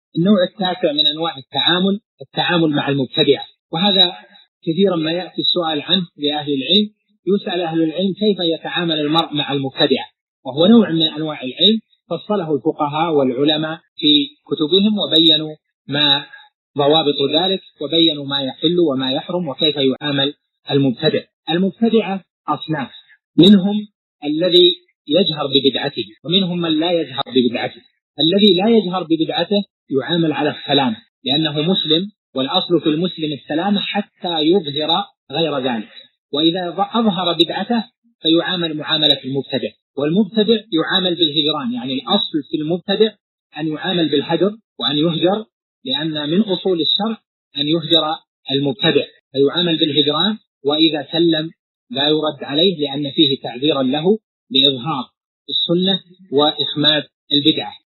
النوع التاسع من أنواع التعامل مع المبتدعة، وهذا كثيرا ما يأتي السؤال عنه لأهل العلم. يسأل أهل العلم كيف يتعامل المرء مع المبتدعة، وهو نوع من أنواع العلم فصله الفقهاء والعلماء في كتبهم وبينوا ما ضوابط ذلك، وبينوا ما يحل وما يحرم وكيف يعامل المبتدع. المبتدعة أصناف، منهم الذي يجهر ببدعته ومنهم من لا يجهر ببدعته. الذي لا يجهر ببدعته يعامل على السلامة لأنه مسلم، والأصل في المسلم السلامة حتى يظهر غير ذلك، وإذا أظهر بدعته فيعامل معاملة المبتدع. والمبتدع يعامل بالهجران، يعني الأصل في المبتدع أن يعامل بالهجر وأن يهجر، لأن من أصول الشرع أن يهجر المبتدع، فيعامل بالهجران، وإذا سلم لا يرد عليه لأن فيه تعذيرا له لإظهار السنة وإخماد البدعة.